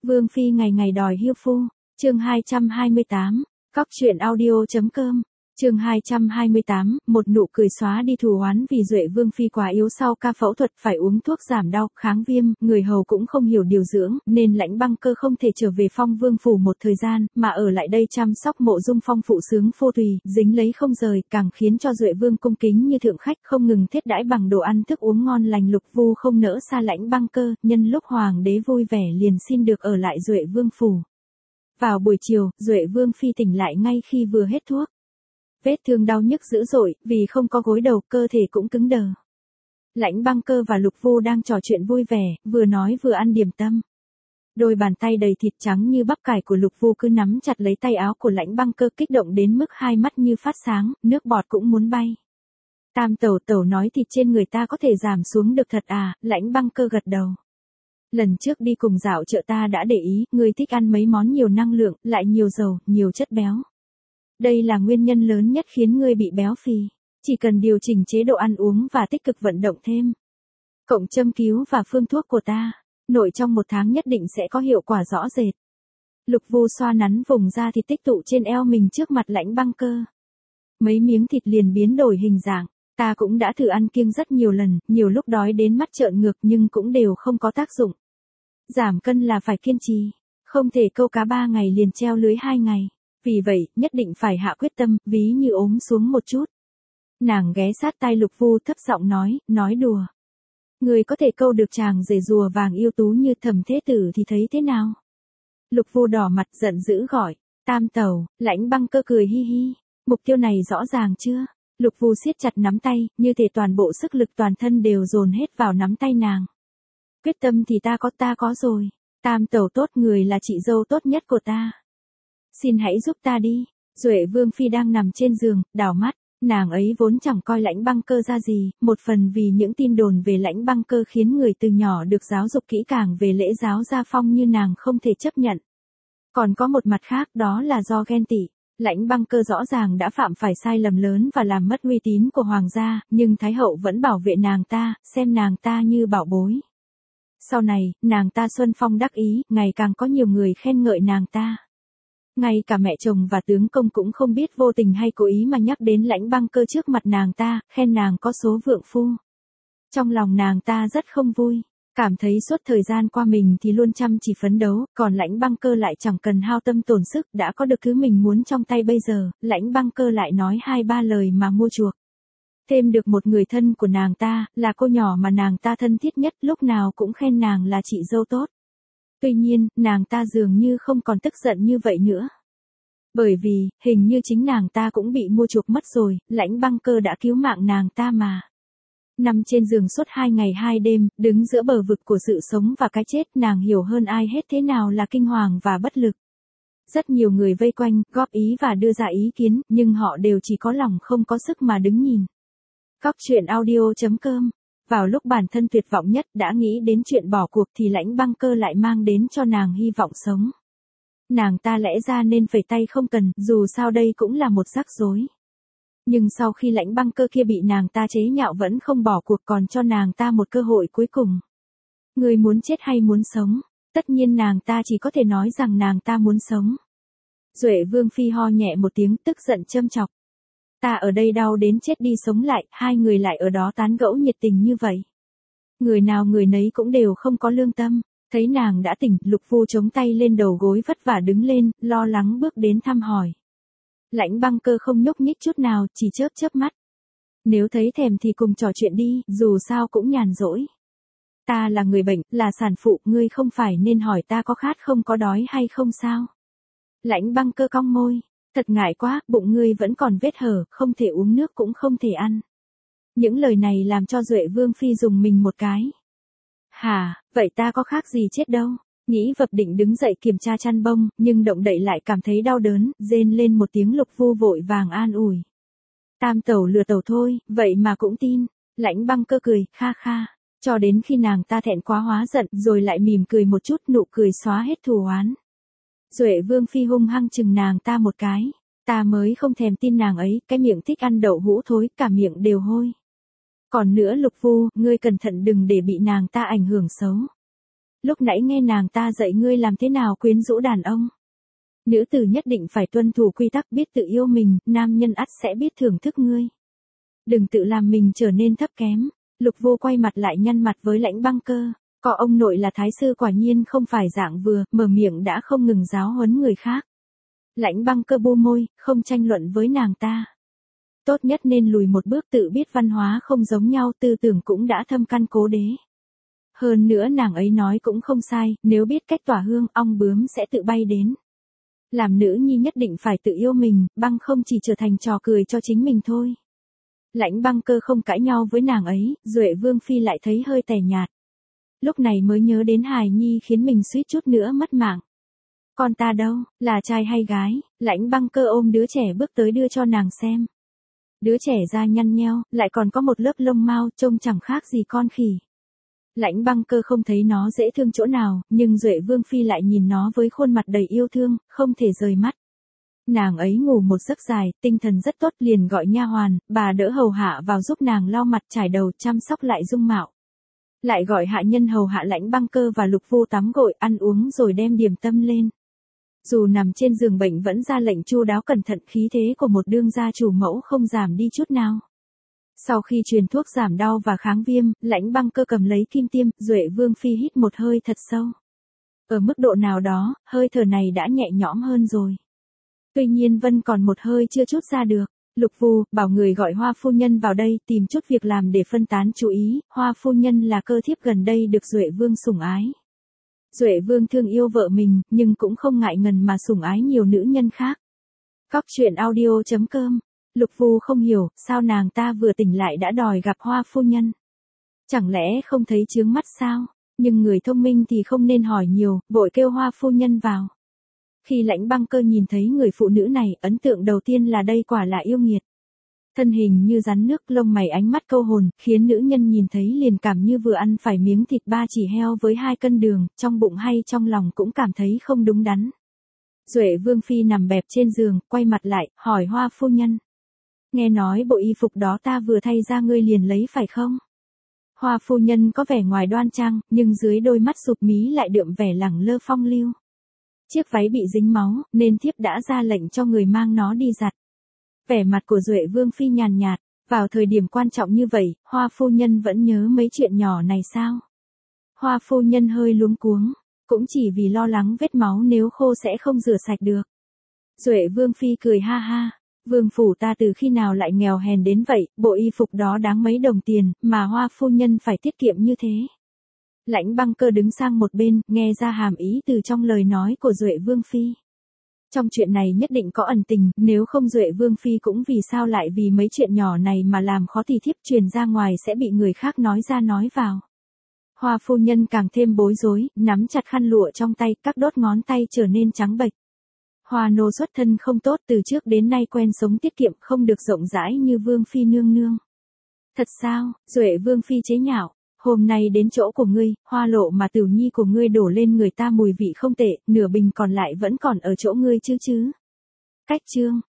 Vương phi ngày ngày đòi hiêu phu. Chương 228, Cóc truyện audio.com. Chương 228, một nụ cười xóa đi thù oán vì Duệ Vương phi quá yếu sau ca phẫu thuật phải uống thuốc giảm đau, kháng viêm, người hầu cũng không hiểu điều dưỡng, nên Lãnh Băng Cơ không thể trở về Phong Vương phủ một thời gian, mà ở lại đây chăm sóc Mộ Dung Phong phụ sướng phô tùy, dính lấy không rời, càng khiến cho Duệ Vương cung kính như thượng khách, không ngừng thiết đãi bằng đồ ăn thức uống ngon lành. Lục Vu không nỡ xa Lãnh Băng Cơ, nhân lúc hoàng đế vui vẻ liền xin được ở lại Duệ Vương phủ. Vào buổi chiều, Duệ Vương phi tỉnh lại ngay khi vừa hết thuốc. Vết thương đau nhức dữ dội, vì không có gối đầu, cơ thể cũng cứng đờ. Lãnh Băng Cơ và Lục Vu đang trò chuyện vui vẻ, vừa nói vừa ăn điểm tâm. Đôi bàn tay đầy thịt trắng như bắp cải của Lục Vu cứ nắm chặt lấy tay áo của Lãnh Băng Cơ, kích động đến mức hai mắt như phát sáng, nước bọt cũng muốn bay. Tam tẩu nói thịt trên người ta có thể giảm xuống được thật à? Lãnh Băng Cơ gật đầu. Lần trước đi cùng dạo chợ ta đã để ý, người thích ăn mấy món nhiều năng lượng, lại nhiều dầu, nhiều chất béo. Đây là nguyên nhân lớn nhất khiến ngươi bị béo phì. Chỉ cần điều chỉnh chế độ ăn uống và tích cực vận động thêm, cộng châm cứu và phương thuốc của ta, nội trong 1 tháng nhất định sẽ có hiệu quả rõ rệt. Lục Vu xoa nắn vùng da thịt tích tụ trên eo mình trước mặt Lãnh Băng Cơ. Mấy miếng thịt liền biến đổi hình dạng. Ta cũng đã thử ăn kiêng rất nhiều lần, nhiều lúc đói đến mắt trợn ngược nhưng cũng đều không có tác dụng. Giảm cân là phải kiên trì, không thể câu cá 3 ngày liền treo lưới 2 ngày. Vì vậy, nhất định phải hạ quyết tâm, ví như ốm xuống một chút. Nàng ghé sát tai Lục Vu thấp giọng nói đùa. Người có thể câu được chàng rể rùa vàng yêu tú như Thẩm Thế Tử thì thấy thế nào? Lục Vu đỏ mặt giận dữ gọi, Tam tẩu. Lãnh Băng Cơ cười hi hi. Mục tiêu này rõ ràng chưa? Lục Vu siết chặt nắm tay, như thể toàn bộ sức lực toàn thân đều dồn hết vào nắm tay nàng. Quyết tâm thì ta có rồi. Tam tẩu tốt, người là chị dâu tốt nhất của ta. Xin hãy giúp ta đi. Duệ Vương phi đang nằm trên giường, đảo mắt, nàng ấy vốn chẳng coi Lãnh Băng Cơ ra gì, một phần vì những tin đồn về Lãnh Băng Cơ khiến người từ nhỏ được giáo dục kỹ càng về lễ giáo gia phong như nàng không thể chấp nhận. Còn có một mặt khác, đó là do ghen tị. Lãnh Băng Cơ rõ ràng đã phạm phải sai lầm lớn và làm mất uy tín của hoàng gia, nhưng Thái hậu vẫn bảo vệ nàng ta, xem nàng ta như bảo bối. Sau này, nàng ta xuân phong đắc ý, ngày càng có nhiều người khen ngợi nàng ta. Ngay cả mẹ chồng và tướng công cũng không biết vô tình hay cố ý mà nhắc đến Lãnh Băng Cơ trước mặt nàng ta, khen nàng có số vượng phu. Trong lòng nàng ta rất không vui, cảm thấy suốt thời gian qua mình thì luôn chăm chỉ phấn đấu, còn Lãnh Băng Cơ lại chẳng cần hao tâm tổn sức, đã có được thứ mình muốn trong tay bây giờ. Lãnh Băng Cơ lại nói 2-3 lời mà mua chuộc. Thêm được một người thân của nàng ta, là cô nhỏ mà nàng ta thân thiết nhất, lúc nào cũng khen nàng là chị dâu tốt. Tuy nhiên, nàng ta dường như không còn tức giận như vậy nữa. Bởi vì, hình như chính nàng ta cũng bị mua chuộc mất rồi, Lãnh Băng Cơ đã cứu mạng nàng ta mà. Nằm trên giường suốt 2 ngày 2 đêm, đứng giữa bờ vực của sự sống và cái chết, nàng hiểu hơn ai hết thế nào là kinh hoàng và bất lực. Rất nhiều người vây quanh, góp ý và đưa ra ý kiến, nhưng họ đều chỉ có lòng không có sức mà đứng nhìn. Cóc truyện audio.com. Vào lúc bản thân tuyệt vọng nhất đã nghĩ đến chuyện bỏ cuộc thì Lãnh Băng Cơ lại mang đến cho nàng hy vọng sống. Nàng ta lẽ ra nên phẩy tay không cần, dù sao đây cũng là một rắc rối. Nhưng sau khi Lãnh Băng Cơ kia bị nàng ta chế nhạo vẫn không bỏ cuộc, còn cho nàng ta một cơ hội cuối cùng. Người muốn chết hay muốn sống? Tất nhiên nàng ta chỉ có thể nói rằng nàng ta muốn sống. Duệ Vương phi ho nhẹ một tiếng, tức giận châm chọc. Ta ở đây đau đến chết đi sống lại, hai người lại ở đó tán gẫu nhiệt tình như vậy. Người nào người nấy cũng đều không có lương tâm. Thấy nàng đã tỉnh, Lục Vu chống tay lên đầu gối vất vả đứng lên, lo lắng bước đến thăm hỏi. Lãnh Băng Cơ không nhúc nhích chút nào, chỉ chớp mắt. Nếu thấy thèm thì cùng trò chuyện đi, dù sao cũng nhàn rỗi. Ta là người bệnh, là sản phụ, ngươi không phải nên hỏi ta có khát không, có đói hay không sao? Lãnh Băng Cơ cong môi. Thật ngại quá, bụng ngươi vẫn còn vết hở, không thể uống nước cũng không thể ăn. Những lời này làm cho Duệ Vương phi dùng mình một cái. Hả, vậy ta có khác gì chết đâu. Nghĩ vập định đứng dậy kiểm tra chăn bông, nhưng động đậy lại cảm thấy đau đớn, rên lên một tiếng. Lục Vu vội vàng an ủi. Tam tẩu lừa tẩu thôi, vậy mà cũng tin. Lãnh Băng Cơ cười, kha kha. Cho đến khi nàng ta thẹn quá hóa giận, rồi lại mỉm cười một chút, nụ cười xóa hết thù oán. Duệ Vương phi hung hăng chừng nàng ta một cái. Ta mới không thèm tin nàng ấy, cái miệng thích ăn đậu hũ thối, cả miệng đều hôi. Còn nữa Lục Vu, ngươi cẩn thận đừng để bị nàng ta ảnh hưởng xấu. Lúc nãy nghe nàng ta dạy ngươi làm thế nào quyến rũ đàn ông. Nữ tử nhất định phải tuân thủ quy tắc, biết tự yêu mình, nam nhân ắt sẽ biết thưởng thức ngươi. Đừng tự làm mình trở nên thấp kém. Lục Vô quay mặt lại nhăn mặt với Lãnh Băng Cơ. Có ông nội là thái sư quả nhiên không phải dạng vừa, mở miệng đã không ngừng giáo huấn người khác. Lãnh Băng Cơ bu môi, không tranh luận với nàng ta. Tốt nhất nên lùi một bước, tự biết văn hóa không giống nhau, tư tưởng cũng đã thâm căn cố đế. Hơn nữa nàng ấy nói cũng không sai, nếu biết cách tỏa hương, ong bướm sẽ tự bay đến. Làm nữ nhi nhất định phải tự yêu mình, bằng không chỉ trở thành trò cười cho chính mình thôi. Lãnh Băng Cơ không cãi nhau với nàng ấy, Duệ Vương Phi lại thấy hơi tẻ nhạt. Lúc này mới nhớ đến hài nhi khiến mình suýt chút nữa mất mạng. Con ta đâu, là trai hay gái? Lãnh Băng Cơ ôm đứa trẻ bước tới đưa cho nàng xem. Đứa trẻ da nhăn nheo, lại còn có một lớp lông mao, trông chẳng khác gì con khỉ. Lãnh Băng Cơ không thấy nó dễ thương chỗ nào, nhưng Duệ Vương Phi lại nhìn nó với khuôn mặt đầy yêu thương, không thể rời mắt. Nàng ấy ngủ một giấc dài, tinh thần rất tốt, liền gọi nha hoàn, bà đỡ hầu hạ vào giúp nàng lau mặt trải đầu, chăm sóc lại dung mạo. Lại gọi hạ nhân hầu hạ Lãnh Băng Cơ và Lục Vô tắm gội, ăn uống rồi đem điểm tâm lên. Dù nằm trên giường bệnh vẫn ra lệnh chu đáo cẩn thận, khí thế của một đương gia chủ mẫu không giảm đi chút nào. Sau khi truyền thuốc giảm đau và kháng viêm, Lãnh Băng Cơ cầm lấy kim tiêm, Duệ Vương Phi hít một hơi thật sâu. Ở mức độ nào đó, hơi thở này đã nhẹ nhõm hơn rồi. Tuy nhiên vẫn còn một hơi chưa trút ra được. Lục Vu bảo người gọi Hoa phu nhân vào đây tìm chút việc làm để phân tán chú ý, Hoa phu nhân là cơ thiếp gần đây được Duệ Vương sủng ái. Duệ Vương thương yêu vợ mình, nhưng cũng không ngại ngần mà sủng ái nhiều nữ nhân khác. Cóc truyện audio.com. Lục Vu không hiểu, sao nàng ta vừa tỉnh lại đã đòi gặp Hoa phu nhân. Chẳng lẽ không thấy chướng mắt sao? Nhưng người thông minh thì không nên hỏi nhiều, vội kêu Hoa phu nhân vào. Khi Lãnh Băng Cơ nhìn thấy người phụ nữ này, ấn tượng đầu tiên là đây quả là yêu nghiệt. Thân hình như rắn nước, lông mày ánh mắt câu hồn, khiến nữ nhân nhìn thấy liền cảm như vừa ăn phải miếng thịt ba chỉ heo với 2 cân đường, trong bụng hay trong lòng cũng cảm thấy không đúng đắn. Duệ Vương Phi nằm bẹp trên giường, quay mặt lại, hỏi Hoa phu nhân. Nghe nói bộ y phục đó ta vừa thay ra ngươi liền lấy phải không? Hoa phu nhân có vẻ ngoài đoan trang, nhưng dưới đôi mắt sụp mí lại đượm vẻ lẳng lơ phong lưu. Chiếc váy bị dính máu, nên thiếp đã ra lệnh cho người mang nó đi giặt. Vẻ mặt của Duệ Vương Phi nhàn nhạt, vào thời điểm quan trọng như vậy, Hoa phu nhân vẫn nhớ mấy chuyện nhỏ này sao? Hoa phu nhân hơi luống cuống, cũng chỉ vì lo lắng vết máu nếu khô sẽ không rửa sạch được. Duệ Vương Phi cười ha ha, vương phủ ta từ khi nào lại nghèo hèn đến vậy, bộ y phục đó đáng mấy đồng tiền, mà Hoa phu nhân phải tiết kiệm như thế. Lãnh Băng Cơ đứng sang một bên, nghe ra hàm ý từ trong lời nói của Duệ Vương Phi. Trong chuyện này nhất định có ẩn tình, nếu không Duệ Vương Phi cũng vì sao lại vì mấy chuyện nhỏ này mà làm khó thì thiếp truyền ra ngoài sẽ bị người khác nói ra nói vào. Hoa phu nhân càng thêm bối rối, nắm chặt khăn lụa trong tay, các đốt ngón tay trở nên trắng bệch. Hoa nô xuất thân không tốt, từ trước đến nay quen sống tiết kiệm, không được rộng rãi như Vương Phi nương nương. Thật sao? Duệ Vương Phi chế nhạo. Hôm nay đến chỗ của ngươi, hoa lộ mà Tửu Nhi của ngươi đổ lên người ta mùi vị không tệ, nửa bình còn lại vẫn còn ở chỗ ngươi chứ. Cách chương.